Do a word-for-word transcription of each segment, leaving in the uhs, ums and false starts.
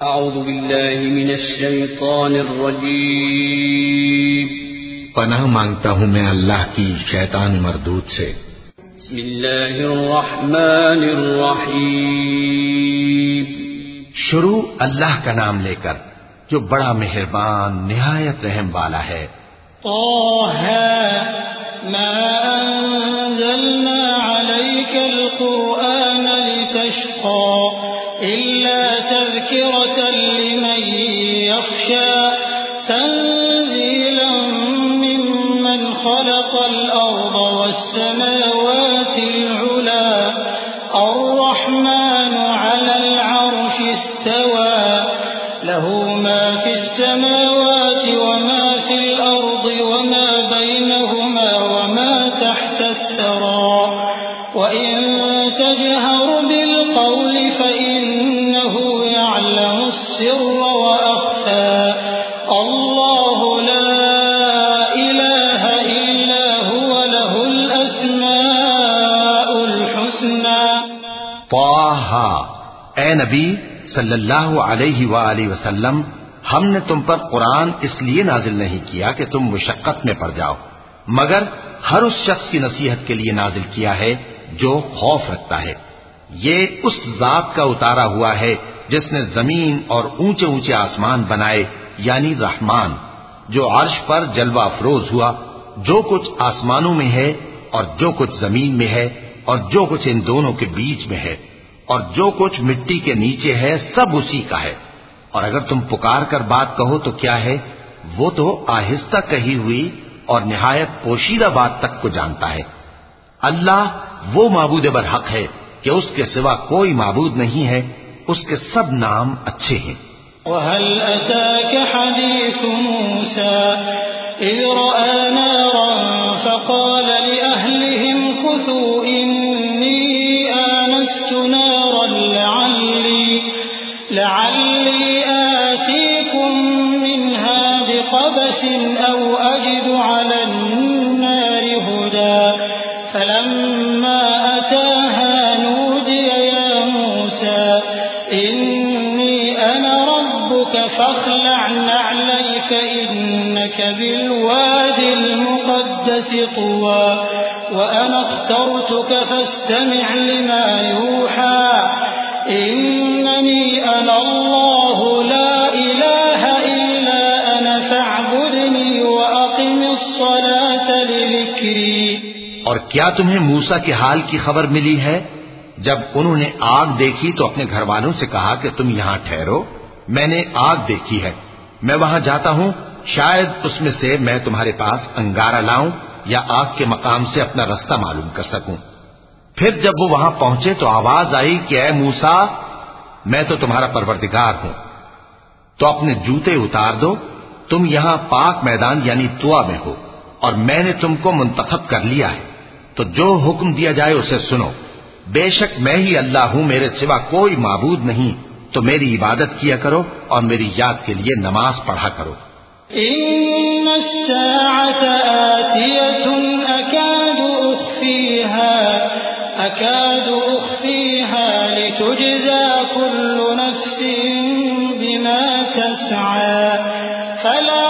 اعوذ باللہ من الشیطان الرجیم پناہ مانگتا ہوں میں اللہ کی شیطان مردود سے۔ بسم اللہ الرحمن الرحیم شروع اللہ کا نام لے کر جو بڑا مہربان نہایت رحم والا ہے۔ طه ما انزلنا عليك القرآن لتشقى إلا تذكرة لمن يخشى تنزيلا ممن خلق الأرض والسماوات العلى الرحمن على العرش استوى له ما في السماوات وما في الأرض وما بينهما وما تحت الثرى وإن تجهر بالقول فإنه يعلم السر وأخفى الله لا إله إلا هو له الأسماء الحسنى۔ طه اے نبی صلی اللہ علیہ وآلہ وسلم، ہم نے تم پر قرآن اس لیے نازل نہیں کیا کہ تم مشقت میں پڑ جاؤ، مگر ہر اس شخص کی نصیحت کے لیے نازل کیا ہے جو خوف رکھتا ہے۔ یہ اس ذات کا اتارا ہوا ہے جس نے زمین اور اونچے اونچے آسمان بنائے، یعنی رحمان، جو عرش پر جلوہ افروز ہوا۔ جو کچھ آسمانوں میں ہے اور جو کچھ زمین میں ہے اور جو کچھ ان دونوں کے بیچ میں ہے اور جو کچھ مٹی کے نیچے ہے، سب اسی کا ہے۔ اور اگر تم پکار کر بات کہو تو کیا ہے، وہ تو آہستہ کہی ہوئی اور نہایت پوشیدہ بات تک کو جانتا ہے۔ اللہ وہ معبود برحق ہے کہ اس کے سوا کوئی معبود نہیں ہے، اس کے سب نام اچھے ہیں۔ وهل أتاك حديث موسى إذ رأى نارا فقال لأهلهم كثوا إني آنست نارا لعلي لعلي آتيكم منها بقبس أو أجد على النار هدى فلما أتاها نودي يا موسى إني أنا ربك فاخلع نعليك إنك بالواد المقدس طوى وأنا اخترتك فاستمع لما يوحى إنني أنا الله لا إله إلا أنا فاعبدني وأقم الصلاة لذكري۔ اور کیا تمہیں موسیٰ کے حال کی خبر ملی ہے؟ جب انہوں نے آگ دیکھی تو اپنے گھر والوں سے کہا کہ تم یہاں ٹھہرو، میں نے آگ دیکھی ہے، میں وہاں جاتا ہوں، شاید اس میں سے میں تمہارے پاس انگارہ لاؤں یا آگ کے مقام سے اپنا رستہ معلوم کر سکوں۔ پھر جب وہ وہاں پہنچے تو آواز آئی کہ اے موسیٰ، میں تو تمہارا پروردگار ہوں، تو اپنے جوتے اتار دو، تم یہاں پاک میدان یعنی طوا میں ہو، اور میں نے تم کو منتخب کر لیا ہے، تو جو حکم دیا جائے اسے سنو۔ بے شک میں ہی اللہ ہوں، میرے سوا کوئی معبود نہیں، تو میری عبادت کیا کرو اور میری یاد کے لیے نماز پڑھا کرو۔ إن الساعة آتية أكاد أخفيها أكاد أخفيها لتجزى كل نفس بما تسعى فلا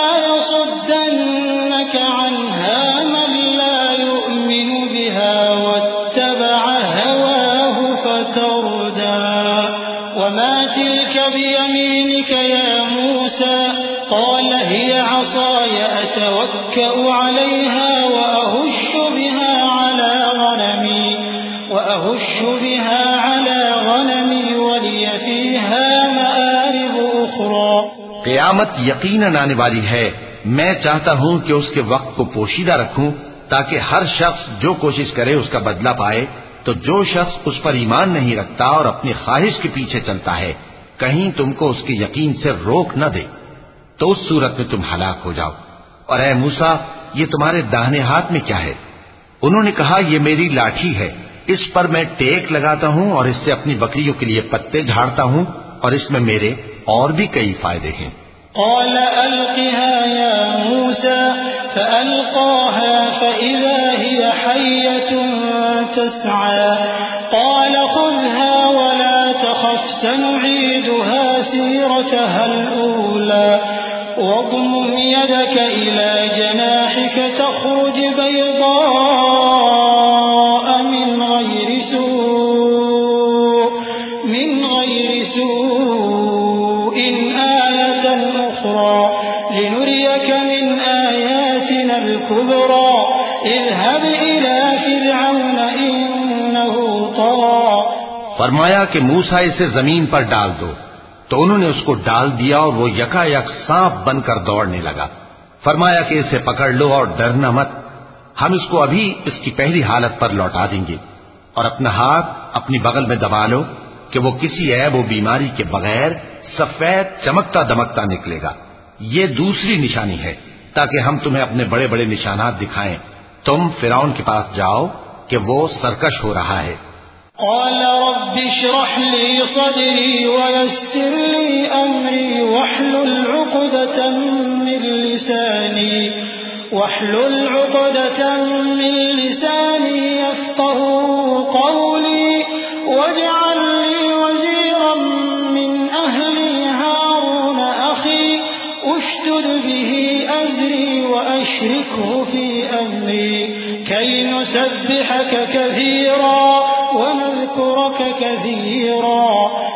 يصدنك عنها من لا يؤمن بها واتبع هواه فتردى وما تلك بيمينك يا موسى قال هي عصاي أتوكأ عليها وأهش بها على غنمي وأهش بها على غنمي ولي فيها مآرب أخرى۔ قیامت یقیناً آنے والی ہے، میں چاہتا ہوں کہ اس کے وقت کو پوشیدہ رکھوں تاکہ ہر شخص جو کوشش کرے اس کا بدلہ پائے۔ تو جو شخص اس پر ایمان نہیں رکھتا اور اپنی خواہش کے پیچھے چلتا ہے، کہیں تم کو اس کے یقین سے روک نہ دے، تو اس صورت میں تم ہلاک ہو جاؤ۔ اور اے موسیٰ، یہ تمہارے داہنے ہاتھ میں کیا ہے؟ انہوں نے کہا یہ میری لاٹھی ہے، اس پر میں ٹیک لگاتا ہوں اور اس سے اپنی بکریوں کے لیے پتے جھاڑتا ہوں، اور اس میں میرے اور بھی کئی فائدے ہیں۔ قال ألقها يا موسى فألقاها فإذا هي حية تسعى قال خذها ولا تخف تخف سنعيدها سيرتها الأولى واضمم يدك إلى جناحك تخرج بيضاء من غير سوء من غير سوء آية أخرى لنريك من آياتنا الكبرى اذهب إلى فرعون إنه طغى. فرمایا کہ موسیٰ اسے زمین پر ڈال دو، تو انہوں نے اس کو ڈال دیا اور وہ یکا یک سانپ بن کر دوڑنے لگا. فرمایا کہ اسے پکڑ لو اور ڈرنا مت، ہم اس کو ابھی اس کی پہلی حالت پر لوٹا دیں گے، اور اپنا ہاتھ اپنی بغل میں دبا لو کہ وہ کسی عیب و بیماری کے بغیر سفید چمکتا دمکتا نکلے گا. یہ دوسری نشانی ہے تاکہ ہم تمہیں اپنے بڑے بڑے نشانات دکھائیں. تم فرعون کے پاس جاؤ کہ وہ سرکش ہو رہا ہے. قال رب اشرح لي صدري ويسر لي أمري واحلل عقدة من لساني واحلل عقدة من لساني يفقهوا قولي واجعل لي وزيرا من أهلي هارون أخي اشدد به أزري وأشركه في أمري كي نسبحك كثيرا ونذكرك كثيرا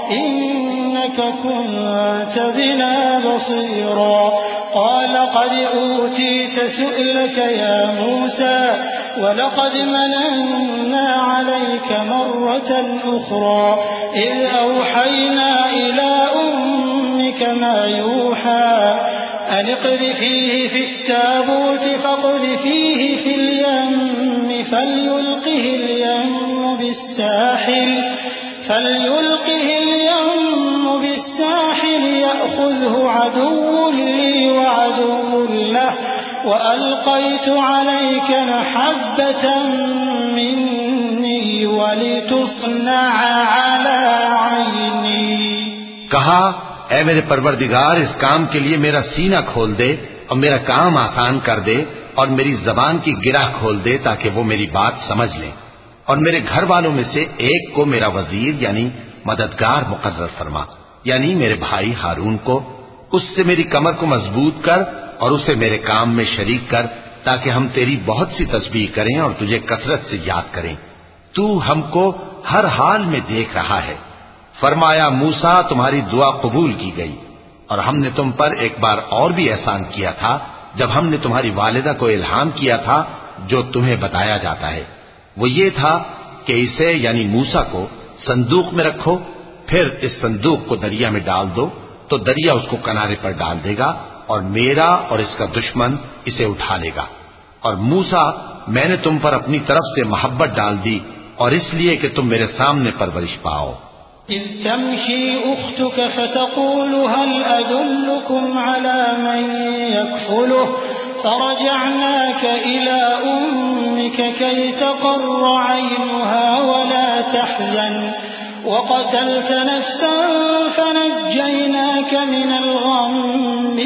إنك كنت بنا بصيرا. قال قد أوتيت سؤلك يا موسى ولقد مننا عليك مرة أخرى إذ أوحينا إلى أمك ما يوحى أن اقذفيه في التابوت فاقذفيه في اليم فليلقه اليم بالساحل فليلقه اليم بالساحل يأخذه عدو لي وعدو له وألقيت عليك محبة مني ولتصنع على عيني. کہا اے میرے پروردگار اس کام کے لیے میرا سینہ کھول دے اور میرا کام آسان کر دے اور میری زبان کی گرہ کھول دے تاکہ وہ میری بات سمجھ لیں، اور میرے گھر والوں میں سے ایک کو میرا وزیر یعنی مددگار مقرر فرما، یعنی میرے بھائی ہارون کو. اس سے میری کمر کو مضبوط کر اور اسے میرے کام میں شریک کر تاکہ ہم تیری بہت سی تسبیح کریں اور تجھے کثرت سے یاد کریں. تو ہم کو ہر حال میں دیکھ رہا ہے. فرمایا موسیٰ تمہاری دعا قبول کی گئی، اور ہم نے تم پر ایک بار اور بھی احسان کیا تھا جب ہم نے تمہاری والدہ کو الہام کیا تھا جو تمہیں بتایا جاتا ہے. وہ یہ تھا کہ اسے یعنی موسیٰ کو صندوق میں رکھو، پھر اس صندوق کو دریا میں ڈال دو تو دریا اس کو کنارے پر ڈال دے گا اور میرا اور اس کا دشمن اسے اٹھا لے گا. اور موسیٰ میں نے تم پر اپنی طرف سے محبت ڈال دی اور اس لیے کہ تم میرے سامنے پرورش پاؤ. إذ تمشي أختك فتقول هل أدلكم على من يكفله فرجعناك إلى أمك كي تقر عينها ولا تحزن وقتلت نفسا فنجيناك من الغم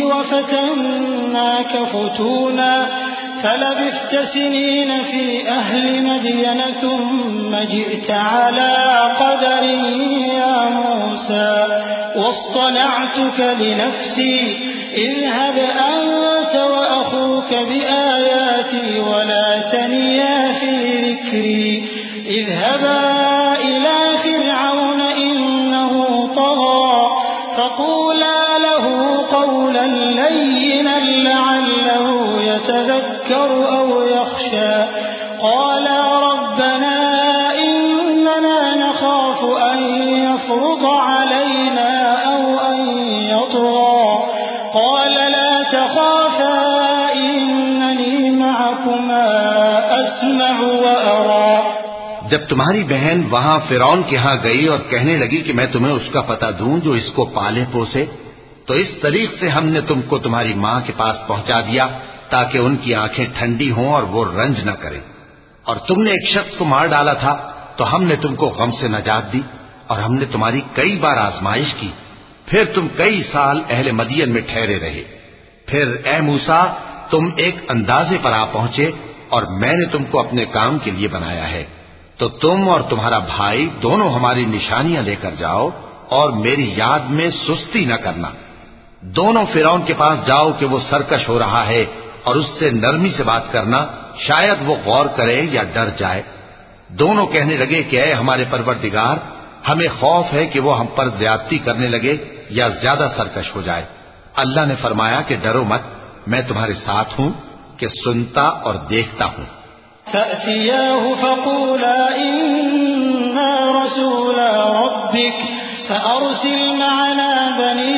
وفتناك فتونا فلبثت سنين في أهل مدين ثم جئت على قدر يا موسى واصطنعتك لنفسي اذهب أنت وأخوك بآياتي ولا تنيا في ذكري اذهبا إلى فرعون إنه طغى فقولا له قولا لينا لعله يتذكر أو يخشى. قالا ربنا إننا نخاف أن يفرط علينا أو أن يطغى. قال لا تخافا إنني معكما أسمع وأرى. جب تمہاری بہن وہاں فرعون کے ہاں گئی اور کہنے لگی کہ میں تمہیں اس کا پتہ دوں جو اس کو پالے پوسے، تو اس طریق سے ہم نے تم کو تمہاری ماں کے پاس پہنچا دیا تاکہ ان کی آنکھیں ٹھنڈی ہوں اور وہ رنج نہ کریں. اور تم نے ایک شخص کو مار ڈالا تھا تو ہم نے تم کو غم سے نجات دی، اور ہم نے تمہاری کئی بار آزمائش کی، پھر تم کئی سال اہل مدین میں ٹھہرے رہے. پھر اے موسیٰ تم ایک اندازے پر آ پہنچے اور میں نے تم کو اپنے کام کے لیے بنایا ہے، تو تم اور تمہارا بھائی دونوں ہماری نشانیاں لے کر جاؤ اور میری یاد میں سستی نہ کرنا۔ دونوں فرعون کے پاس جاؤ کہ وہ سرکش ہو رہا ہے، اور اس سے نرمی سے بات کرنا، شاید وہ غور کرے یا ڈر جائے۔ دونوں کہنے لگے کہ اے ہمارے پروردگار، ہمیں خوف ہے کہ وہ ہم پر زیادتی کرنے لگے یا زیادہ سرکش ہو جائے۔ اللہ نے فرمایا کہ ڈرو مت، میں تمہارے ساتھ ہوں کہ سنتا اور دیکھتا ہوں۔ فَأْتِيَاهُ فَقُولَا إِنَّا رَسُولَا رَبِّكَ فَأَرْسِلْ مَعَنَا بَنِي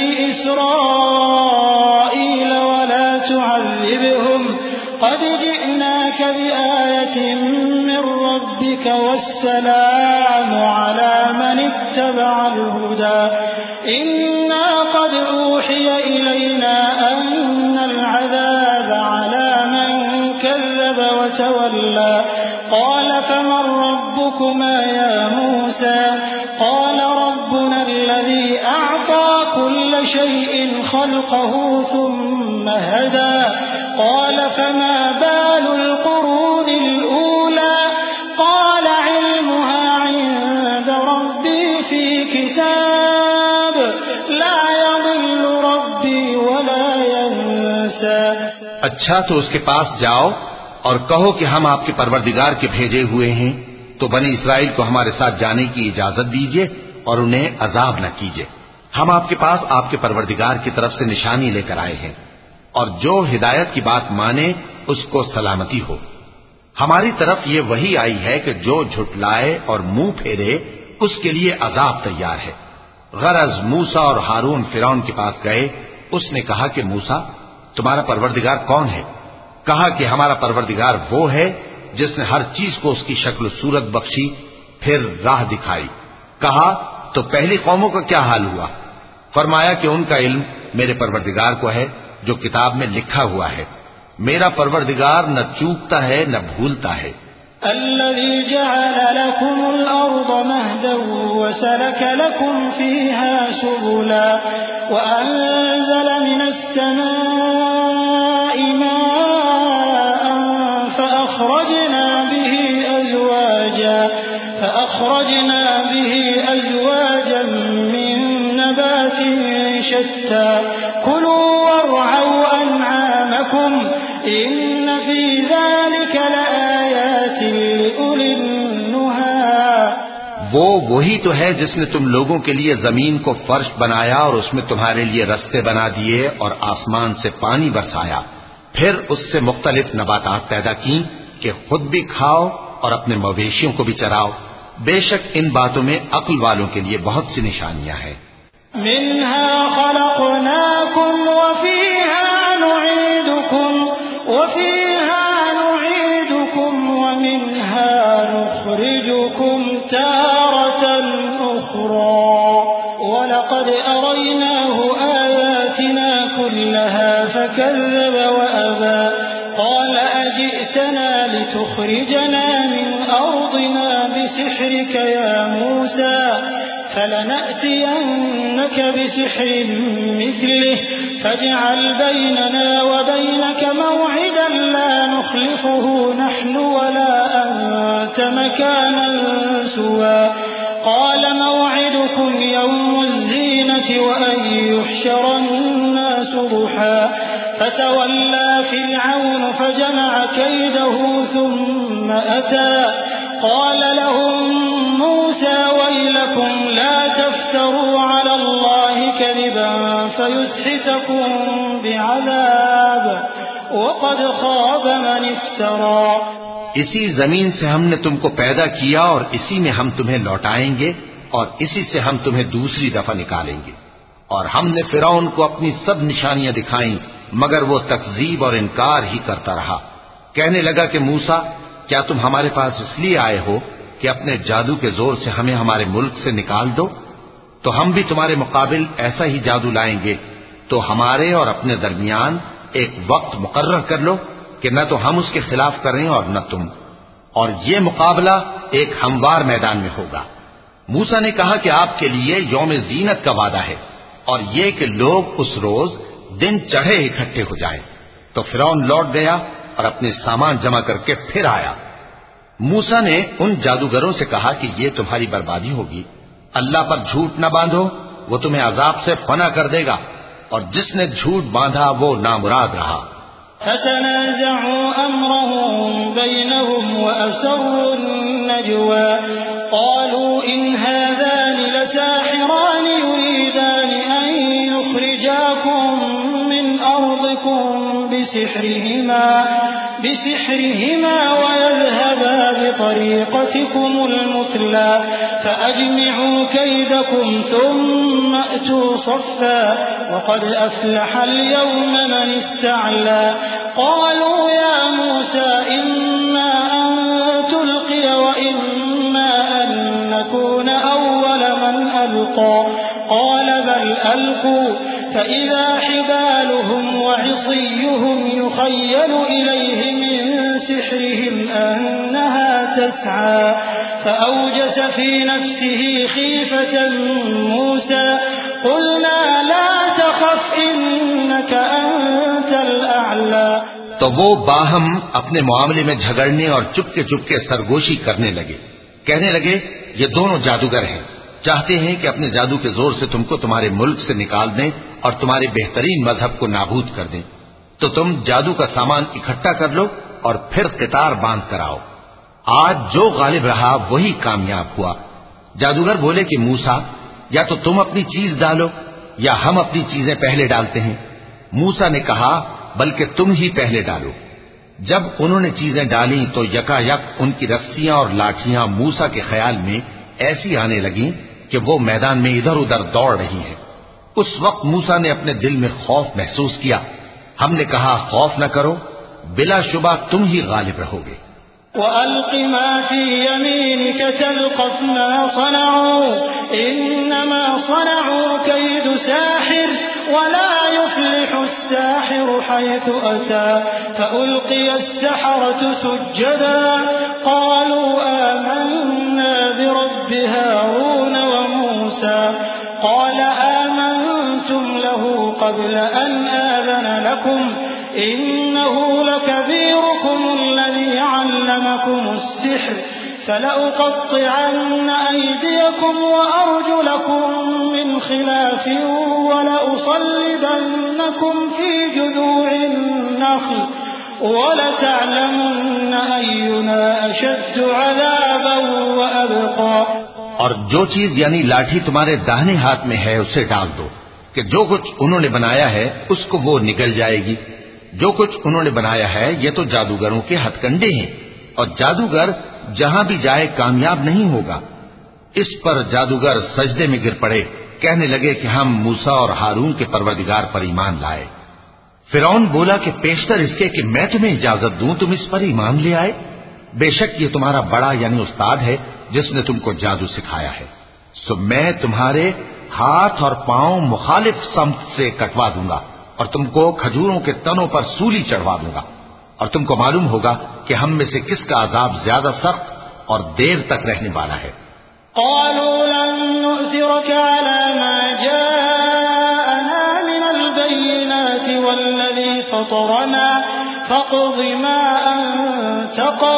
إِسْرَائِيلَ وَلَا تُعَذِّبْهُمْ قَدْ جِئْنَاكَ بِآيَةٍ مِّن رَّبِّكَ وَالسَّلَامُ عَلَىٰ مَنِ اتَّبَعَ الْهُدَىٰ إِنَّا قَدْ أُوحِيَ إِلَيْنَا أَنَّ الْعَذَابَ عَلَىٰ مَن كَذَّبَ وَتَوَلَّىٰ قَالَ فَمَن رَّبُّكُمَا يَا مُوسَىٰ قَالَ رَبُّنَا الَّذِي أَعْطَىٰ كُلَّ شَيْءٍ خَلْقَهُ ثُمَّ هَدَىٰ قَالَ فَمَا بَالُ الْقُرُونِ الْأُولَىٰ قَالَ عِلْمُهَا عِندَ رَبِّي فِي كِتَابٍ لَّا يَضِلُّ رَبِّي وَلَا يَنسَىٰ۔ اچھا تو اس کے پاس جاؤ اور کہو کہ ہم آپ کے پروردگار کے بھیجے ہوئے ہیں، تو بنی اسرائیل کو ہمارے ساتھ جانے کی اجازت دیجیے اور انہیں عذاب نہ کیجیے۔ ہم آپ کے پاس آپ کے پروردگار کی طرف سے نشانی لے کر آئے ہیں، اور جو ہدایت کی بات مانے اس کو سلامتی ہو۔ ہماری طرف یہ وحی آئی ہے کہ جو جھٹلائے اور منہ پھیرے اس کے لیے عذاب تیار ہے۔ غرض موسیٰ اور ہارون فرعون کے پاس گئے، اس نے کہا کہ موسیٰ تمہارا پروردگار کون ہے؟ کہا کہ ہمارا پروردگار وہ ہے جس نے ہر چیز کو اس کی شکل و صورت بخشی، پھر راہ دکھائی۔ کہا تو پہلی قوموں کا کیا حال ہوا؟ فرمایا کہ ان کا علم میرے پروردگار کو ہے جو کتاب میں لکھا ہوا ہے۔ میرا پروردگار نہ چوکتا ہے نہ بھولتا ہے۔ الذي جعل لكم الأرض مهدا وسلك لكم فيها سبلا وأنزل من السماء ماء فأخرجنا به أزواجا فأخرجنا به أزواجا من نبات شتى كلوا وارعوا أنعامكم إن في ذلك لآيات لأولي النهى۔ وہ وہی تو ہے جس نے تم لوگوں کے لیے زمین کو فرش بنایا اور اس میں تمہارے لیے رستے بنا دیے اور آسمان سے پانی برسایا، پھر اس سے مختلف نباتات پیدا کی کہ خود بھی کھاؤ اور اپنے مویشیوں کو بھی چراؤ۔ بے شک ان باتوں میں عقل والوں کے لیے بہت سی نشانیاں ہیں۔ منها خلقناكم وفيها نعيدكم وفيها نعيدكم ومنها نخرجكم تارة أخرى ولقد أريناه آياتنا كلها فكذب وأبى قال أجئتنا لتخرجنا من أرضنا بسحرك يا موسى فلنأتينك بسحر مثله فاجعل بيننا وبينك موعدا لا نخلفه نحن ولا أنت مكانا سوى قال موعدكم يوم الزينة وأن يحشر الناس ضحى فتولى فرعون فجمع كيده ثم أتى قال لهم موسى ويلكم لا تفتروا على الله كذبا فيسحتكم بعذاب وقد خاب من افترى۔ اسی زمین سے ہم نے تم کو پیدا کیا اور اسی میں ہم تمہیں لوٹائیں گے اور اسی سے ہم تمہیں دوسری دفعہ نکالیں گے۔ اور ہم نے فرعون کو اپنی سب نشانیاں دکھائیں مگر وہ تکذیب اور انکار ہی کرتا رہا۔ کہنے لگا کہ موسیٰ کیا تم ہمارے پاس اس لیے آئے ہو کہ اپنے جادو کے زور سے ہمیں ہمارے ملک سے نکال دو؟ تو ہم بھی تمہارے مقابل ایسا ہی جادو لائیں گے، تو ہمارے اور اپنے درمیان ایک وقت مقرر کر لو کہ نہ تو ہم اس کے خلاف کریں اور نہ تم، اور یہ مقابلہ ایک ہموار میدان میں ہوگا۔ موسیٰ نے کہا کہ آپ کے لیے یوم زینت کا وعدہ ہے اور یہ کہ لوگ اس روز دن چڑھے اکٹھے ہو جائیں۔ تو فرعون لوٹ گیا اور اپنے سامان جمع کر کے پھر آیا۔ موسیٰ نے ان جادوگروں سے کہا کہ یہ تمہاری بربادی ہوگی، اللہ پر جھوٹ نہ باندھو، وہ تمہیں عذاب سے فنا کر دے گا، اور جس نے جھوٹ باندھا وہ نامراد رہا۔ فتنازعوا أمرهم بينهم وأسروا النجوى قالوا إن هذان لساحران يريدان أن يخرجاكم من أرضكم بسحرهما بسحرهما ويذهبا بطريقتكم المثلى فأجمعوا كيدكم ثم أتوا صفا وقد أفلح اليوم من استعلى قالوا يا موسى إما أن تلقي وإما أن نكون أول من ألقى قال بل ألقوا فإذا حبالهم وعصيهم يخيل إليه من سحرهم أنها تسعى فأوجس في نفسه خيفة موسى قلنا لا تخف إنك أنت الأعلى۔ تو وہ باہم اپنے معاملے میں جھگڑنے اور چپکے چپکے سرگوشی کرنے لگے، کہنے لگے یہ دونوں جادوگر ہیں، چاہتے ہیں کہ اپنے جادو کے زور سے تم کو تمہارے ملک سے نکال دیں اور تمہارے بہترین مذہب کو نابود کر دیں، تو تم جادو کا سامان اکٹھا کر لو اور پھر قطار باندھ کر آؤ۔ آج جو غالب رہا وہی کامیاب ہوا۔ جادوگر بولے کہ موسیٰ یا تو تم اپنی چیز ڈالو یا ہم اپنی چیزیں پہلے ڈالتے ہیں۔ موسیٰ نے کہا بلکہ تم ہی پہلے ڈالو۔ جب انہوں نے چیزیں ڈالی تو یکا یک ان کی رسیاں اور لاٹھیاں موسیٰ کے خیال میں ایسی آنے لگیں کہ وہ میدان میں ادھر ادھر دوڑ رہی ہیں۔ اس وقت موسیٰ نے اپنے دل میں خوف محسوس کیا۔ ہم نے کہا خوف نہ کرو، بلا شبہ تم ہی غالب رہو گے۔ وَأَلْقِ مَا فِي يَمِينِكَ تَلْقَفْ مَا صَنَعُوا إِنَّمَا صَنَعُوا كَيْدُ سَاحِرٍ وَلَا يُفْلِحُ السَّاحِرُ حَيْثُ أَتَى فَأُلْقِيَ السَّحَرَةُ سُجَّدًا قَالُوا آمَنَّا بِرَبِّ هَارُونَ وَمُوسَى قَالَ آمَنْتُمْ لَهُ قَبْلَ أَنْ آذَنَ لَكُمْ إِنَّهُ لَكَبِيرُكُمُ الَّذِي عَلَّمَكُمُ السِّحْرَ فَلَأُقَطِّعَنَّ أَيْدِيَكُمْ وَأَرْجُلَكُمْ مِنْ خِلَافٍ وَلَأُصَلِّبَنَّكُمْ فِي جُذُوعِ النَّخْلِ وَلَتَعْلَمُنَّ أَيُّنَا أَشَدُّ عَذَابًا وَأَبْقَى۔ اور جو چیز یعنی لاٹھی تمہارے داہنے ہاتھ میں ہے اسے ڈال دو کہ جو کچھ انہوں نے بنایا ہے اس کو وہ نگل جائے گی۔ جو کچھ انہوں نے بنایا ہے یہ تو جادوگروں کے ہتھ کنڈے ہیں، اور جادوگر جہاں بھی جائے کامیاب نہیں ہوگا۔ اس پر جادوگر سجدے میں گر پڑے، کہنے لگے کہ ہم موسیٰ اور ہارون کے پروردگار پر ایمان لائے۔ فرعون بولا کہ پیشتر اس کے کہ میں تمہیں اجازت دوں تم اس پر ایمان لے آئے، بے شک یہ تمہارا بڑا یعنی استاد ہے جس نے تم کو جادو سکھایا ہے، سو میں تمہارے ہاتھ اور پاؤں مخالف سمت سے کٹوا دوں گا اور تم کو کھجوروں کے تنوں پر سولی چڑھوا دوں گا، اور تم کو معلوم ہوگا کہ ہم میں سے کس کا عذاب زیادہ سخت اور دیر تک رہنے والا ہے۔ قالوا لن نؤثرك على ما جاءنا من البينات والذي فطرنا فاقض ما أنت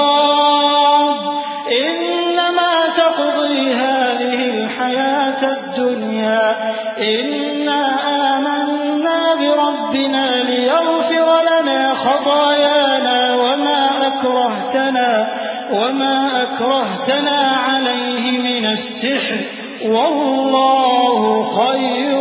قاض إنما تقضي هذه الحياة الدنيا إنا آمنا بربنا ليغفر لنا خطايانا وما أكرهتنا وما أكرهتنا عليه من السحر والله خير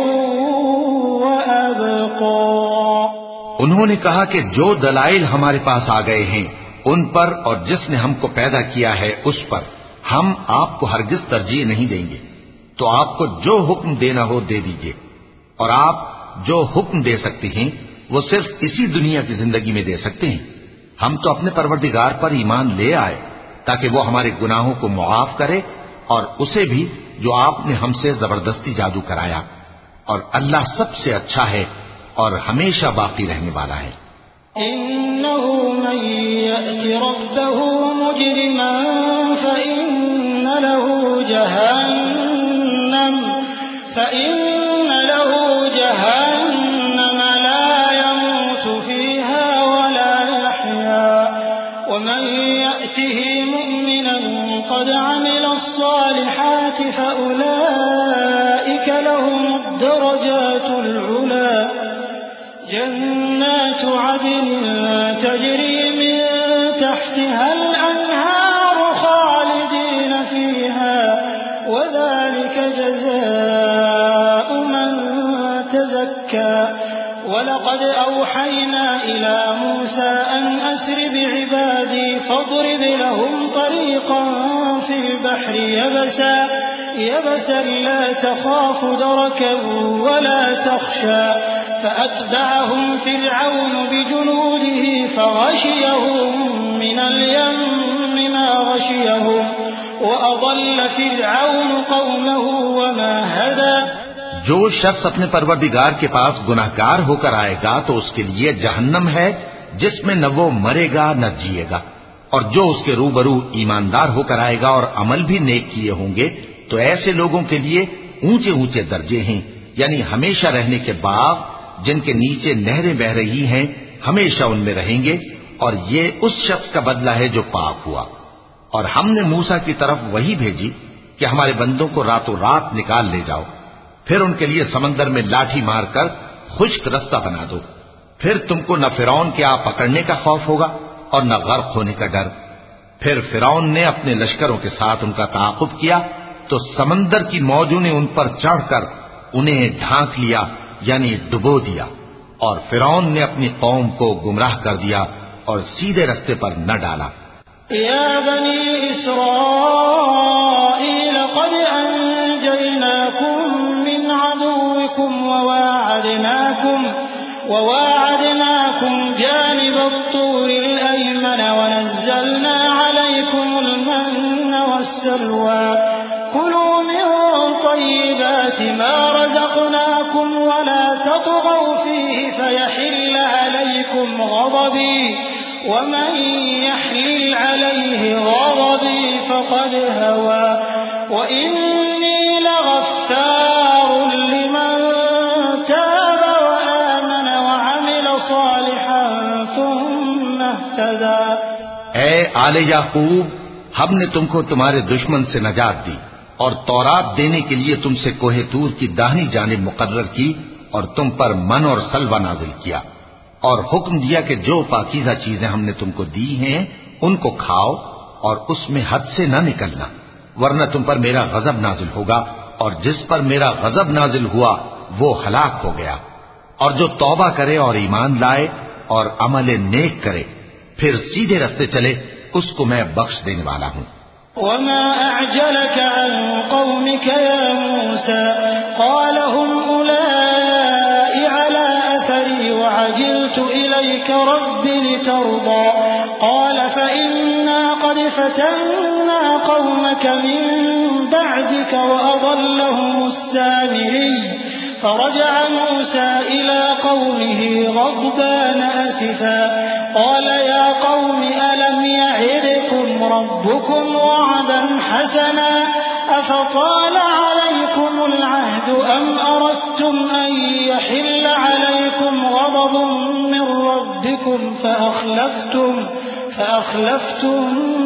وأبقى۔ انہوں نے کہا کہ جو دلائل ہمارے پاس آ گئے ہیں ان پر اور جس نے ہم کو پیدا کیا ہے اس پر ہم آپ کو ہرگز ترجیح نہیں دیں گے، تو آپ کو جو حکم دینا ہو دے دیجئے، اور آپ جو حکم دے سکتے ہیں وہ صرف اسی دنیا کی زندگی میں دے سکتے ہیں۔ ہم تو اپنے پروردگار پر ایمان لے آئے تاکہ وہ ہمارے گناہوں کو معاف کرے اور اسے بھی جو آپ نے ہم سے زبردستی جادو کرایا، اور اللہ سب سے اچھا ہے اور ہمیشہ باقی رہنے والا ہے۔ إنه من يأت ربه مجرما فإن له جهنم فإن له جهنم لا يموت فيها ولا يحيا ومن يأته مؤمنا قد عمل الصالحات فأولئك جنات عدن تجري من تحتها الأنهار خالدين فيها وذلك جزاء من تزكى ولقد أوحينا إلى موسى أن أسر بعبادي فاضرب لهم طريقا في البحر يبسا يبسا لا تخاف دركا ولا تخشى فأتبعهم فرعون بجنوده فغشيهم من اليم ما غشيهم وأضل فرعون قومه وما هدى جو شخص اپنے پروردگار کے پاس گناہگار ہو کر آئے گا تو اس کے لیے جہنم ہے جس میں نہ وہ مرے گا نہ جیے گا، اور جو اس کے روبرو ایماندار ہو کر آئے گا اور عمل بھی نیک کیے ہوں گے تو ایسے لوگوں کے لیے اونچے اونچے درجے ہیں، یعنی ہمیشہ رہنے کے باغ جن کے نیچے نہریں بہ رہی ہیں، ہمیشہ ان میں رہیں گے، اور یہ اس شخص کا بدلہ ہے جو پاک ہوا۔ اور ہم نے موسیٰ کی طرف وہی بھیجی کہ ہمارے بندوں کو راتوں رات نکال لے جاؤ، پھر ان کے لیے سمندر میں لاٹھی مار کر خشک رستہ بنا دو، پھر تم کو نہ فرعون کے آ پکڑنے کا خوف ہوگا اور نہ غرق ہونے کا ڈر۔ پھر فرعون نے اپنے لشکروں کے ساتھ ان کا تعاقب کیا تو سمندر کی موجوں نے ان پر چڑھ کر انہیں ڈھانک لیا، یعنی ڈبو دیا، اور فرعون نے اپنی قوم کو گمراہ کر دیا اور سیدھے رستے پر نہ ڈالا۔ یا بنی اسرائیل قد انجیناکم من عدوکم وواعدناکم وواعدناكم جانب الطور الأيمن ونزلنا عليكم المن والسلوى كلوا من طيبات ما رزقناكم ولا تطغوا فيه فيحل عليكم غضبي ومن يحلل عليه غضبي فقد هوى وإني لغفار لمن تاب وآمن وعمل صالحا ثم اهتدى۔ اے آل یعقوب، ہم نے تم کو تمہارے دشمن سے نجات دی اور تورات دینے کے لیے تم سے کوہ طور کی داہنی جانب مقرر کی اور تم پر من اور سلوہ نازل کیا، اور حکم دیا کہ جو پاکیزہ چیزیں ہم نے تم کو دی ہیں ان کو کھاؤ اور اس میں حد سے نہ نکلنا، ورنہ تم پر میرا غضب نازل ہوگا، اور جس پر میرا غضب نازل ہوا وہ ہلاک ہو گیا۔ اور جو توبہ کرے اور ایمان لائے اور عمل نیک کرے پھر سیدھے رستے چلے اس کو میں بخش دینے والا ہوں۔ وما أعجلك عن قومك يا موسى قال هم أولئك على أثري وعجلت إليك رب لترضى قال فإنا قد فتنا قومك من بعدك وأضلهم السامري فرجع موسى إلى قومه غضبان أسفا قال يا قوم ألم يعدكم ربكم وعدا حسنا أفطال عليكم العهد أم أردتم أن يحل عليكم غضب من ربكم فأخلفتم فأخلفتم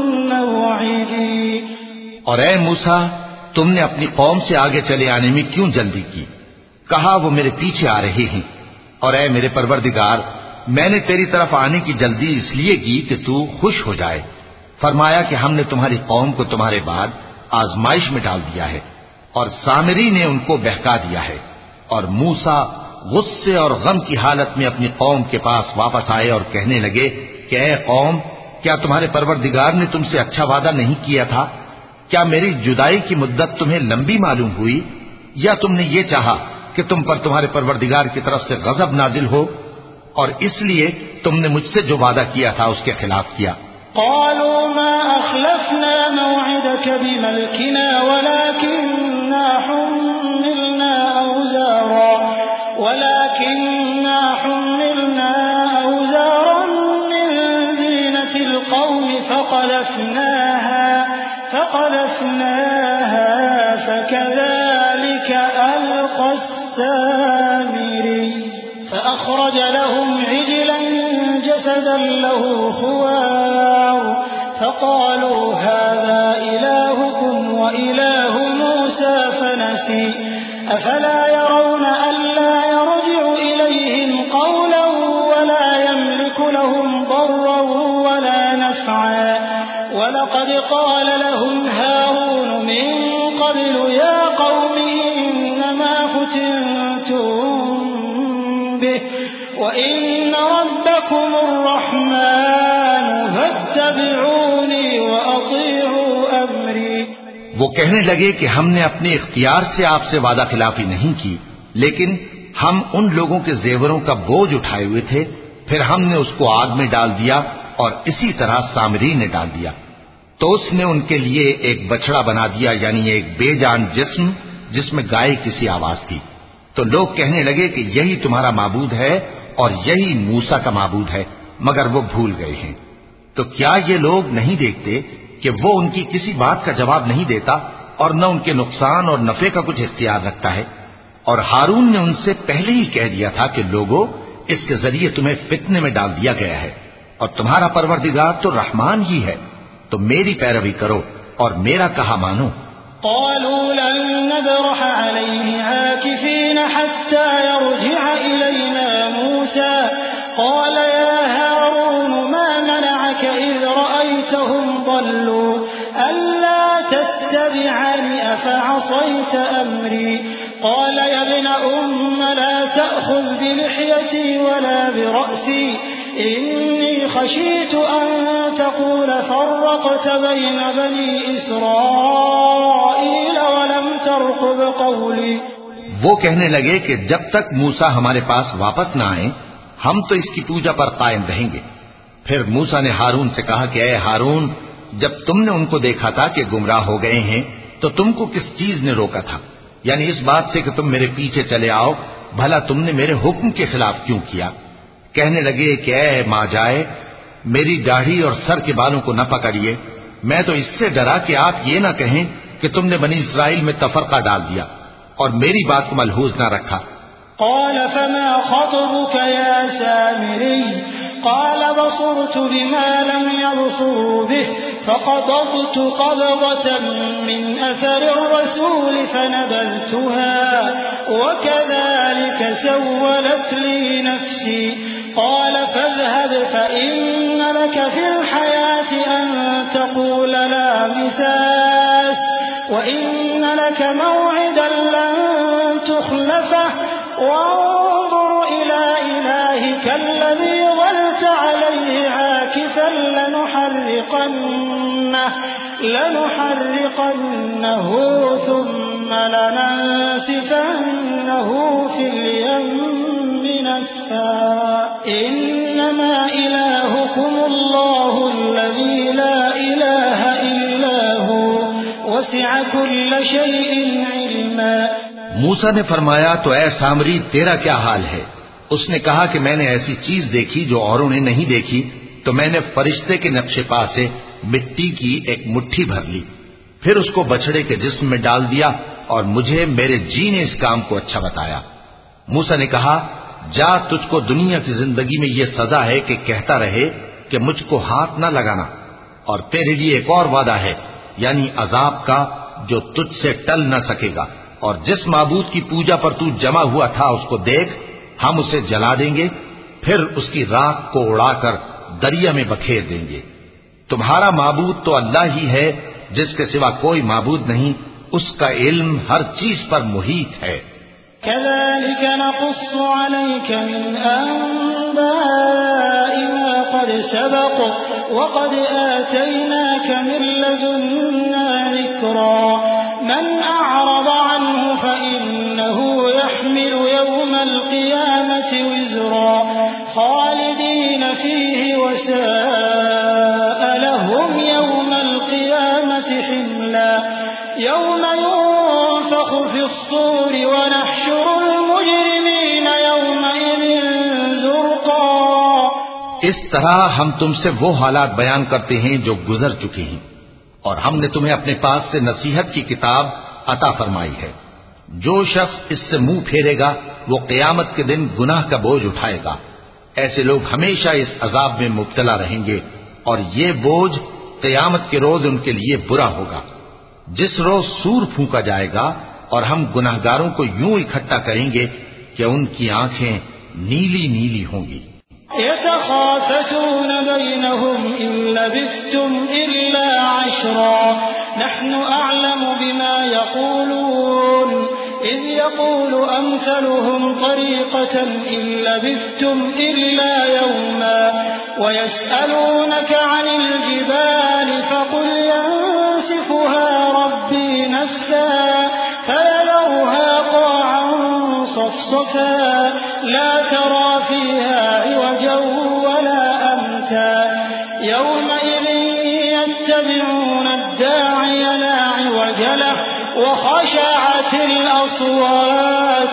موعدي۔ اور اے موسیٰ، تم نے اپنی قوم سے آگے چلے آنے میں کیوں جلدی کی؟ کہا وہ میرے پیچھے آ رہے ہیں، اور اے میرے پروردگار، میں نے تیری طرف آنے کی جلدی اس لیے کی کہ تو خوش ہو جائے۔ فرمایا کہ ہم نے تمہاری قوم کو تمہارے بعد آزمائش میں ڈال دیا ہے، اور سامری نے ان کو بہکا دیا ہے۔ اور موسیٰ غصے اور غم کی حالت میں اپنی قوم کے پاس واپس آئے اور کہنے لگے کہ اے قوم، کیا تمہارے پروردگار نے تم سے اچھا وعدہ نہیں کیا تھا؟ کیا میری جدائی کی مدت تمہیں لمبی معلوم ہوئی، یا تم نے یہ چاہا کہ تم پر تمہارے پروردگار کی طرف سے غضب نازل ہو، اور اس لیے تم نے مجھ سے جو وعدہ کیا تھا اس کے خلاف کیا؟ قالوا ما أخلفنا موعدك بملكنا ولكننا حملنا أوزارا ولكننا حملنا أوزارا من زينة القوم فقذفناها فقذفناها فكذلك ألقى السامري فأخرج لهم عجلا جسدا له خوار فقالوا هذا إلهكم وإله موسى فنسي أفلا يرون ألا يرجع إليهم قولا وقد قال لهم هارون من قبل يا قوم إنما فتنتم به وإن ربكم الرحمن فاتبعوني وأطيعوا أمري. وہ کہنے لگے کہ ہم نے اپنے اختیار سے آپ سے وعدہ خلافی نہیں کی، لیکن ہم ان لوگوں کے زیوروں کا بوجھ اٹھائے ہوئے تھے، پھر ہم نے اس کو آگ میں ڈال دیا اور اسی طرح سامری نے ڈال دیا. تو اس نے ان کے لیے ایک بچڑا بنا دیا، یعنی ایک بے جان جسم جس میں گائے کسی آواز تھی. تو لوگ کہنے لگے کہ یہی تمہارا معبود ہے اور یہی موسیٰ کا معبود ہے، مگر وہ بھول گئے ہیں. تو کیا یہ لوگ نہیں دیکھتے کہ وہ ان کی کسی بات کا جواب نہیں دیتا اور نہ ان کے نقصان اور نفع کا کچھ اختیار رکھتا ہے؟ اور ہارون نے ان سے پہلے ہی کہہ دیا تھا کہ لوگوں، اس کے ذریعے تمہیں فتنے میں ڈال دیا گیا ہے، اور تمہارا پروردگار تو رحمان ہی ہے، تو میری پیروی کرو اور میرا کہا مانو. قالوا لن نبرح عليه عاكفين حتى يرجع إلينا موسى قال يا هارون ما منعك إذ رأيتهم ضلوا ألا تتبعني أفعصيت أمري قال يا ابن أم لا تأخذ بلحيتي ولا برأسي إني خشيت أن تقول فرقت بين بني إسرائيل ولم ترقب قولي. وہ کہنے لگے کہ جب تک موسیٰ ہمارے پاس واپس نہ آئیں ہم تو اس کی پوجا پر قائم رہیں گے. پھر موسیٰ نے ہارون سے کہا کہ اے ہارون، جب تم نے ان کو دیکھا تھا کہ گمراہ ہو گئے ہیں تو تم کو کس چیز نے روکا تھا؟ یعنی اس بات سے کہ تم میرے پیچھے چلے آؤ، بھلا تم نے میرے حکم کے خلاف کیوں کیا؟ کہنے لگے کہ اے ماں جائے، میری داڑھی اور سر کے بالوں کو نہ پکڑیے، میں تو اس سے ڈرا کہ آپ یہ نہ کہیں کہ تم نے بنی اسرائیل میں تفرقہ ڈال دیا اور میری بات کو ملحوظ نہ رکھا. قال فما خطبك يا سامري قال بصرت بما لم يبصروا به فقبضت قبضة من أثر الرسول فنبذتها وكذلك سولت لي نفسي قال فاذهب فإن لك في الحياة أن تقول لا مساس وإن لك موعدا لن تخلفه وانظر إلى إلهك الذي ظلت عليه عاكفا لنحرقنه لنحرقنه ثم لننسفنه في اليم نسفا إنما إلهكم الله الذي لا إله إلا هو وسع كل شيء علما. موسیٰ نے فرمایا تو اے سامری تیرا کیا حال ہے؟ اس نے کہا کہ میں نے ایسی چیز دیکھی جو اوروں نے نہیں دیکھی، تو میں نے فرشتے کے نقش پا سے مٹی کی ایک مٹھی بھر لی، پھر اس کو بچڑے کے جسم میں ڈال دیا اور مجھے میرے جی نے اس کام کو اچھا بتایا. موسیٰ نے کہا جا، تجھ کو دنیا کی زندگی میں یہ سزا ہے کہ کہتا رہے کہ مجھ کو ہاتھ نہ لگانا، اور تیرے لیے ایک اور وعدہ ہے، یعنی عذاب کا جو تجھ سے ٹل نہ سکے گا. اور جس معبود کی پوجا پر تو جمع ہوا تھا اس کو دیکھ، ہم اسے جلا دیں گے، پھر اس کی راکھ کو اڑا کر دریا میں بکھیر دیں گے. تمہارا معبود تو اللہ ہی ہے، جس کے سوا کوئی معبود نہیں، اس کا علم ہر چیز پر محیط ہے. كذلك نقص عليك من أنباء ما قد سبق وقد آتيناك من لدنا ذكرا من أعرض عنه فإنه يحمل يوم القيامة وزرا خالدين فيه وساء لهم يوم القيامة حملا يوم ينفخ في الصور ونحشر المجرمين يومئذ زرقا. اس طرح ہم تم سے وہ حالات بیان کرتے ہیں جو گزر چکے ہیں، اور ہم نے تمہیں اپنے پاس سے نصیحت کی کتاب عطا فرمائی ہے. جو شخص اس سے منہ پھیرے گا وہ قیامت کے دن گناہ کا بوجھ اٹھائے گا. ایسے لوگ ہمیشہ اس عذاب میں مبتلا رہیں گے، اور یہ بوجھ قیامت کے روز ان کے لیے برا ہوگا. جس روز سور پھونکا جائے گا اور ہم گناہگاروں کو یوں اکٹھا کریں گے کہ ان کی آنکھیں نیلی نیلی ہوں گی. يتخافتون بينهم إن لبثتم إلا عشرا نحن أعلم بما يقولون إذ يقول أمثلهم طريقة إن لبثتم إلا يوما ويسألونك عن الجبال فقل ينسفها ربي نسفا فيذرها قاعا صفصفا لا ترى فيها عوجا ولا أمتا يومئذ يتبعون الداعي لا عوج له وخشعت الأصوات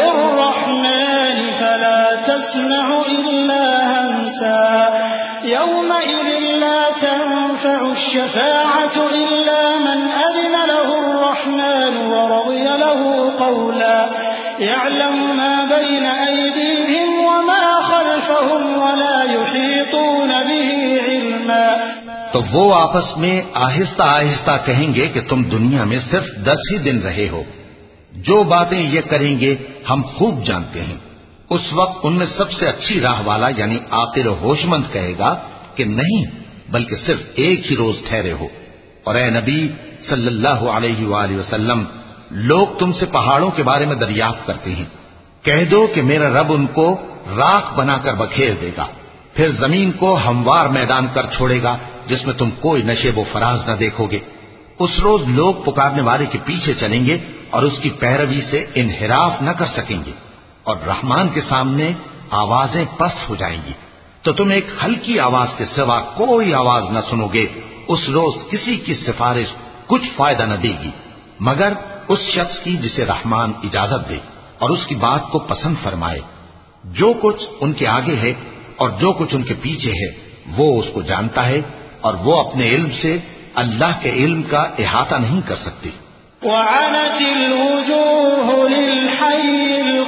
للرحمن فلا تسمع إلا همسا يومئذ لا تنفع الشفاعة إلا من أذن له الرحمن ورضي له قولا يعلم ما بين أيديهم وما خلفهم ولا يحيطون به علما تو وہ آپس میں آہستہ آہستہ کہیں گے کہ تم دنیا میں صرف دس ہی دن رہے ہو، جو باتیں یہ کریں گے ہم خوب جانتے ہیں۔ اس وقت ان میں سب سے اچھی راہ والا یعنی عاقل و ہوش مند کہے گا کہ نہیں، بلکہ صرف ایک ہی روز ٹھہرے ہو۔ اور اے نبی صلی اللہ علیہ وآلہ وسلم، لوگ تم سے پہاڑوں کے بارے میں دریافت کرتے ہیں، کہہ دو کہ میرا رب ان کو راکھ بنا کر بکھیر دے گا، پھر زمین کو ہموار میدان کر چھوڑے گا جس میں تم کوئی نشیب و فراز نہ دیکھو گے۔ اس روز لوگ پکارنے والے کے پیچھے چلیں گے اور اس کی پیروی سے انحراف نہ کر سکیں گے، اور رحمان کے سامنے آوازیں پست ہو جائیں گی، تو تم ایک ہلکی آواز کے سوا کوئی آواز نہ سنو گے۔ اس روز کسی کی سفارش کچھ فائدہ نہ دے گی مگر اس شخص کی جسے رحمان اجازت دے اور اس کی بات کو پسند فرمائے۔ جو کچھ ان کے آگے ہے اور جو کچھ ان کے پیچھے ہے وہ اس کو جانتا ہے، اور وہ اپنے علم سے اللہ کے علم کا احاطہ نہیں کر سکتی۔ وعنت الوجوه للحي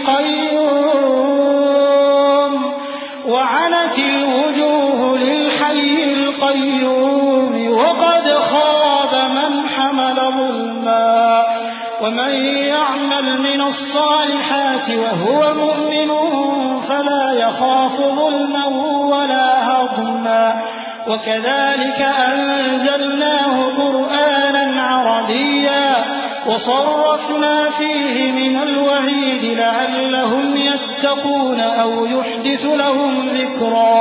القيوم وعنت الوجوه للحي القيوم وقد خاب من حمل ظلما ومن يعمل من الصالحات وهو مؤمن فلا يخاف ظلما ولا هضما وكذلك أنزلناه قرآنا عربيا وصرفنا فيه من الوعيد لعلهم يتقون أو يحدث لهم ذكرا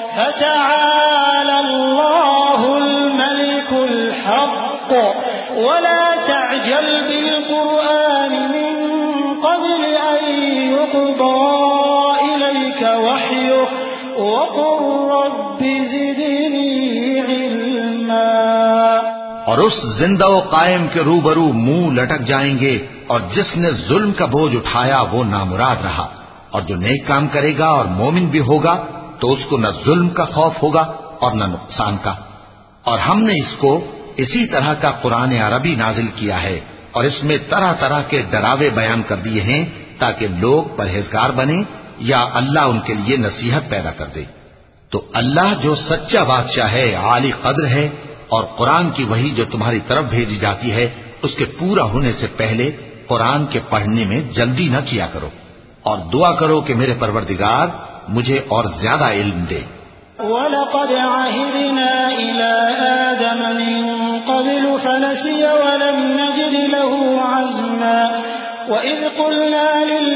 فتعالى الله الملك الحق ولا تعجل بالقرآن من قبل أن يقضى إليك وحيه وقل رب زدني علما۔ اور اس زندہ و قائم کے روبرو منہ لٹک جائیں گے، اور جس نے ظلم کا بوجھ اٹھایا وہ نامراد رہا، اور جو نیک کام کرے گا اور مومن بھی ہوگا تو اس کو نہ ظلم کا خوف ہوگا اور نہ نقصان کا۔ اور ہم نے اس کو اسی طرح کا قرآن عربی نازل کیا ہے، اور اس میں طرح طرح کے ڈراوے بیان کر دیے ہیں تاکہ لوگ پرہیزگار بنیں یا اللہ ان کے لیے نصیحت پیدا کر دے۔ تو اللہ جو سچا بادشاہ ہے، عالی قدر ہے، اور قرآن کی وحی جو تمہاری طرف بھیجی جاتی ہے اس کے پورا ہونے سے پہلے قرآن کے پڑھنے میں جلدی نہ کیا کرو، اور دعا کرو کہ میرے پروردگار مجھے اور زیادہ علم دے۔ وَلَقَدْ عَهِدْنَا إِلَىٰ آدَمَ مِن قَبْلُ فَنَسِيَ وَلَمْ نَجِدْ لَهُ عَزْمًا وَإِذْ قُلْنَا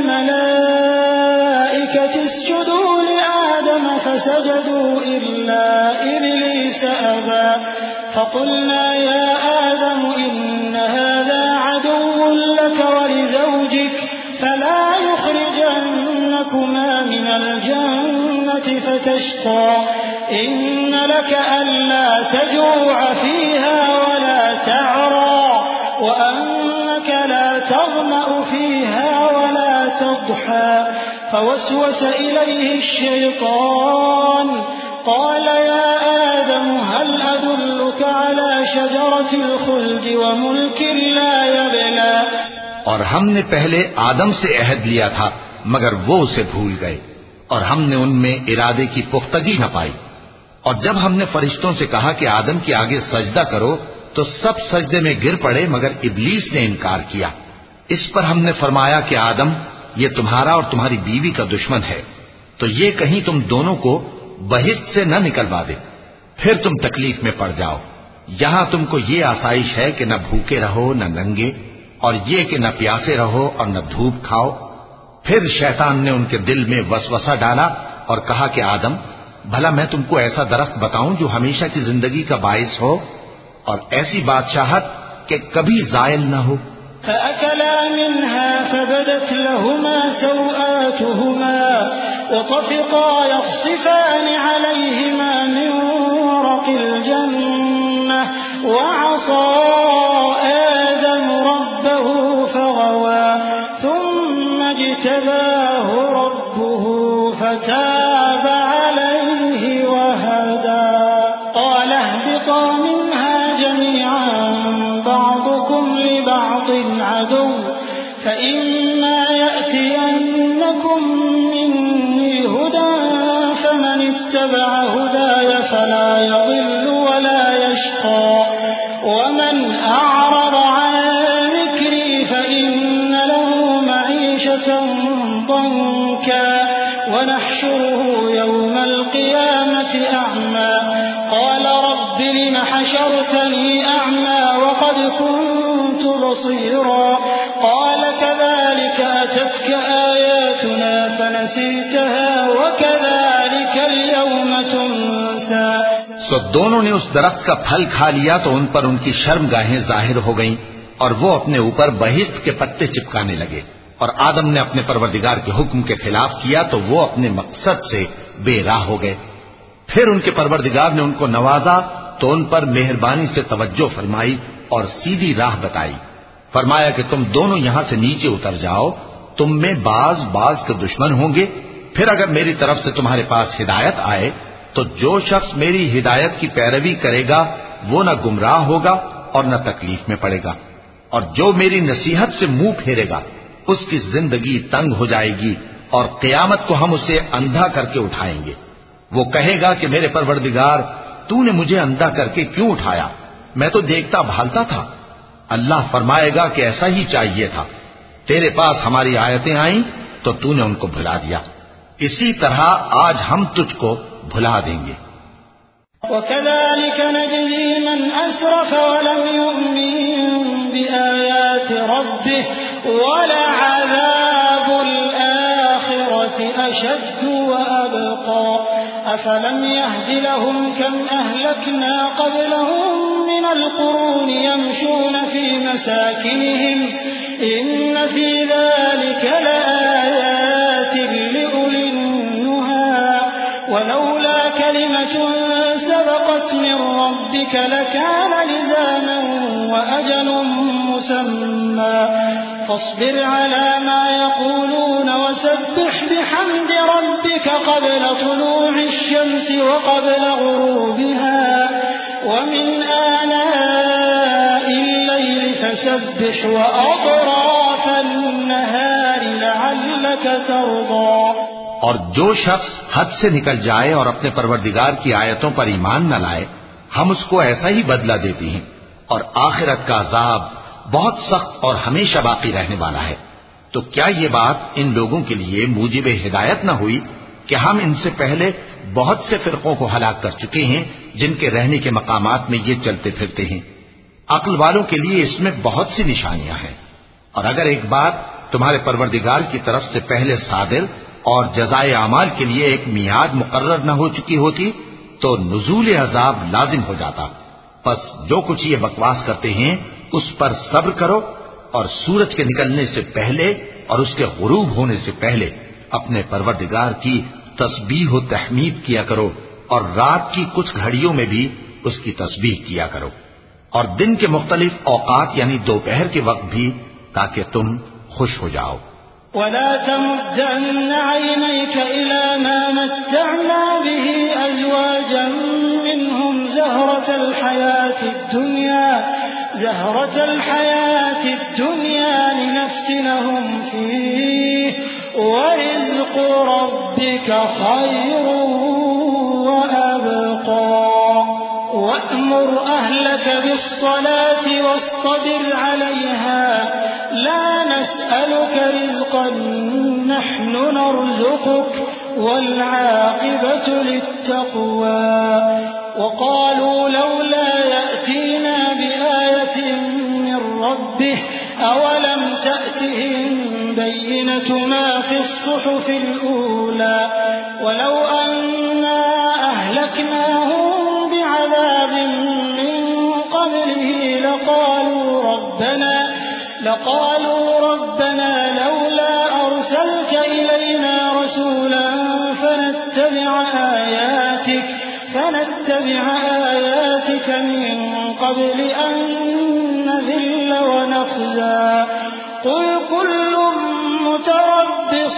لِلْمَلَائِكَةِ اسْجُدُوا لِآدَمَ فَسَجَدُوا إِلَّا إِبْلِيسَ أَبَىٰ فَقُلْنَا يَا آدَمُ إِنَّ هَٰذَا عَدُوٌّ لَّكَ وَلِزَوْجِكَ فَلَا يُخْرِجَنَّكُمَا مِنَ الْجَنَّةِ فَتَشْقَىٰ إِنَّ لَكَ أَلَّا تَجُوعَ فِيهَا وَلَا تَعْرَىٰ وَأَنَّكَ لَا تَظْمَأُ فِيهَا وَلَا تَضْحَىٰ فَوَسْوَسَ إِلَيْهِ الشَّيْطَانُ قَالَ يَا آدَمُ هَلْ أَدُلُّكَ عَلَىٰ شَجَرَةِ الْخُلْدِ وَمُلْكٍ لَّا يَبْلَىٰ۔ اور ہم نے پہلے آدم سے عہد لیا تھا مگر وہ اسے بھول گئے، اور ہم نے ان میں ارادے کی پختگی نہ پائی۔ اور جب ہم نے فرشتوں سے کہا کہ آدم کے آگے سجدہ کرو تو سب سجدے میں گر پڑے مگر ابلیس نے انکار کیا۔ اس پر ہم نے فرمایا کہ آدم، یہ تمہارا اور تمہاری بیوی کا دشمن ہے، تو یہ کہیں تم دونوں کو بہشت سے نہ نکلوا دے، پھر تم تکلیف میں پڑ جاؤ۔ یہاں تم کو یہ آسائش ہے کہ نہ بھوکے رہو نہ ننگے، اور یہ کہ نہ پیاسے رہو اور نہ دھوپ کھاؤ۔ پھر شیطان نے ان کے دل میں وسوسہ ڈالا اور کہا کہ آدم، بھلا میں تم کو ایسا درخت بتاؤں جو ہمیشہ کی زندگی کا باعث ہو اور ایسی بادشاہت کہ کبھی زائل نہ ہو؟ فأكلا منها فبدت لهما سوآتهما وطفقا يخصفان عليهما من ورق الجنة وعصى آدم ربه فغوى ثم اجتباه ربه فتاب عليه وهدى قال اهبطا منها جميعا بعضكم لبعض عدو فإما يأتينكم مني هدى فمن اتبع هداي فلا يضل ولا يشقى ومن أعرض عن ذكري فإن له معيشة ضنكا ونحشره يوم القيامة أعمى قال رب لم حشرتني أعمى وقد كنت بصيرا قال كذلك أتتك آياتنا فنسيتها وكذلك اليوم تنسى۔ سو دونوں نے اس درخت کا پھل کھا لیا تو ان پر ان کی شرم گاہیں ظاہر ہو گئیں اور وہ اپنے اوپر بہشت کے پتے چپکانے لگے، اور آدم نے اپنے پروردگار کے حکم کے خلاف کیا تو وہ اپنے مقصد سے بے راہ ہو گئے۔ پھر ان کے پروردگار نے ان کو نوازا تو ان پر مہربانی سے توجہ فرمائی اور سیدھی راہ بتائی۔ فرمایا کہ تم دونوں یہاں سے نیچے اتر جاؤ، تم میں بعض بعض کے دشمن ہوں گے، پھر اگر میری طرف سے تمہارے پاس ہدایت آئے تو جو شخص میری ہدایت کی پیروی کرے گا وہ نہ گمراہ ہوگا اور نہ تکلیف میں پڑے گا، اور جو میری نصیحت سے منہ پھیرے گا اس کی زندگی تنگ ہو جائے گی اور قیامت کو ہم اسے اندھا کر کے اٹھائیں گے۔ وہ کہے گا کہ میرے پروردگار تو نے مجھے اندھا کر کے کیوں اٹھایا، میں تو دیکھتا بھالتا تھا۔ اللہ فرمائے گا کہ ایسا ہی چاہیے تھا، تیرے پاس ہماری آیتیں آئیں تو تو نے ان کو بھلا دیا، اسی طرح آج ہم تجھ کو بھلا دیں گے۔ وَكَذَلِكَ نَجْزِي مَنْ أَسْرَفَ وَلَمْ يُؤْمِن بِآيَاتِ رَبِّهِ وَلَعَذَابُ الْآخِرَةِ أَشَدُّ وَأَبْقَى أَفَلَمْ يَهْدِ لَهُمْ كَمْ أَهْلَكْنَا قَبْلَهُمْ مِنَ الْقُرُونِ يَمْشُونَ فِي مَسَاكِنِهِمْ إِنَّ فِي ذَلِكَ لَآيَاتٍ لِأُولِي النُّهَى وَلَوْلَا كَلِمَةٌ سَبَقَتْ مِنْ رَبِّكَ لَكَانَ لِزَامًا وَأَجَلٌ مُّسَمًّى فاصبر على ما يقولون وسبح بحمد ربك قبل طلوع الشمس وقبل غروبها ومن آناء الليل فسبح وأطراف النهار لعلك ترضى۔ اور جو شخص حد سے نکل جائے اور اپنے پروردگار کی آیتوں پر ایمان نہ لائے ہم اس کو ایسا ہی بدلہ دیتے ہیں، اور آخرت کا عذاب بہت سخت اور ہمیشہ باقی رہنے والا ہے۔ تو کیا یہ بات ان لوگوں کے لیے موجب ہدایت نہ ہوئی کہ ہم ان سے پہلے بہت سے فرقوں کو ہلاک کر چکے ہیں جن کے رہنے کے مقامات میں یہ چلتے پھرتے ہیں؟ عقل والوں کے لیے اس میں بہت سی نشانیاں ہیں، اور اگر ایک بات تمہارے پروردگار کی طرف سے پہلے صادر اور جزائے اعمال کے لیے ایک میعاد مقرر نہ ہو چکی ہوتی تو نزول عذاب لازم ہو جاتا۔ پس جو کچھ یہ بکواس کرتے ہیں اس پر صبر کرو، اور سورج کے نکلنے سے پہلے اور اس کے غروب ہونے سے پہلے اپنے پروردگار کی تسبیح و تحمید کیا کرو، اور رات کی کچھ گھڑیوں میں بھی اس کی تسبیح کیا کرو، اور دن کے مختلف اوقات یعنی دوپہر کے وقت بھی، تاکہ تم خوش ہو جاؤ۔ ولا تمدن عينيك إلى ما متعنا به أزواجا منهم زهرة الحياة الدنيا زهرة الحياة الدنيا لنفتنهم فيه ورزق ربك خير وأبقى وأمر أهلك بالصلاة واصطبر عليها لا نسألك رزقا نحن نرزقك والعاقبة للتقوى وقالوا لولا يأتينا بآية من ربه أولم تأتهم بينة ما في الصحف الأولى ولو أنا أهلكناهم بعذاب من قبله لقالوا ربنا لقالوا ربنا لولا أرسلت إلينا رسولا فنتبع آياتك فنتبع آياتك من قبل أن نذل ونخزى قل كل متربص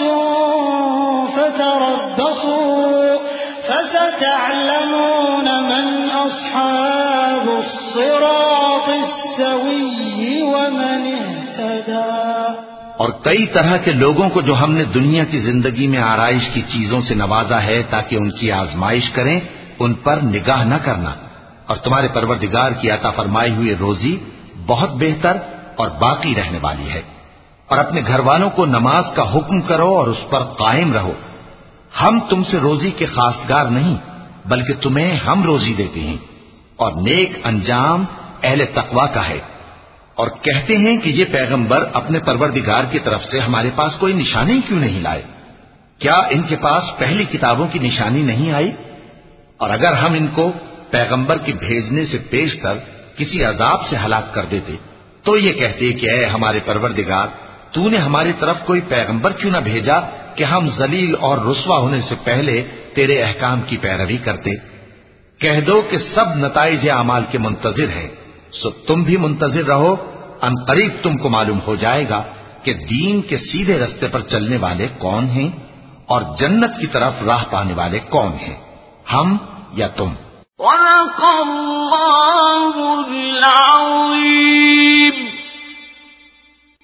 فتربصوا فستعلمون من أصحاب الصراط السوي ومن اهتدى. اور کئی طرح کے لوگوں کو جو ہم نے دنیا کی زندگی میں آرائش کی چیزوں سے نوازا ہے تاکہ ان کی آزمائش کریں، ان پر نگاہ نہ کرنا، اور تمہارے پروردگار کی عطا فرمائی ہوئی روزی بہت بہتر اور باقی رہنے والی ہے. اور اپنے گھر والوں کو نماز کا حکم کرو اور اس پر قائم رہو. ہم تم سے روزی کے خواستگار نہیں بلکہ تمہیں ہم روزی دیتے ہیں، اور نیک انجام اہل تقوی کا ہے. اور کہتے ہیں کہ یہ پیغمبر اپنے پروردگار کی طرف سے ہمارے پاس کوئی نشانی کیوں نہیں لائے؟ کیا ان کے پاس پہلی کتابوں کی نشانی نہیں آئی؟ اور اگر ہم ان کو پیغمبر کے بھیجنے سے پیش کر کسی عذاب سے ہلاک کر دیتے تو یہ کہتے کہ اے ہمارے پروردگار، تو نے ہماری طرف کوئی پیغمبر کیوں نہ بھیجا کہ ہم ذلیل اور رسوا ہونے سے پہلے تیرے احکام کی پیروی کرتے. کہہ دو کہ سب نتائج اعمال کے منتظر ہیں، سو تم بھی منتظر رہو. ان قریب تم کو معلوم ہو جائے گا کہ دین کے سیدھے رستے پر چلنے والے کون ہیں اور جنت کی طرف راہ پانے والے کون ہیں، ہم یا تم. وَلَقَدْ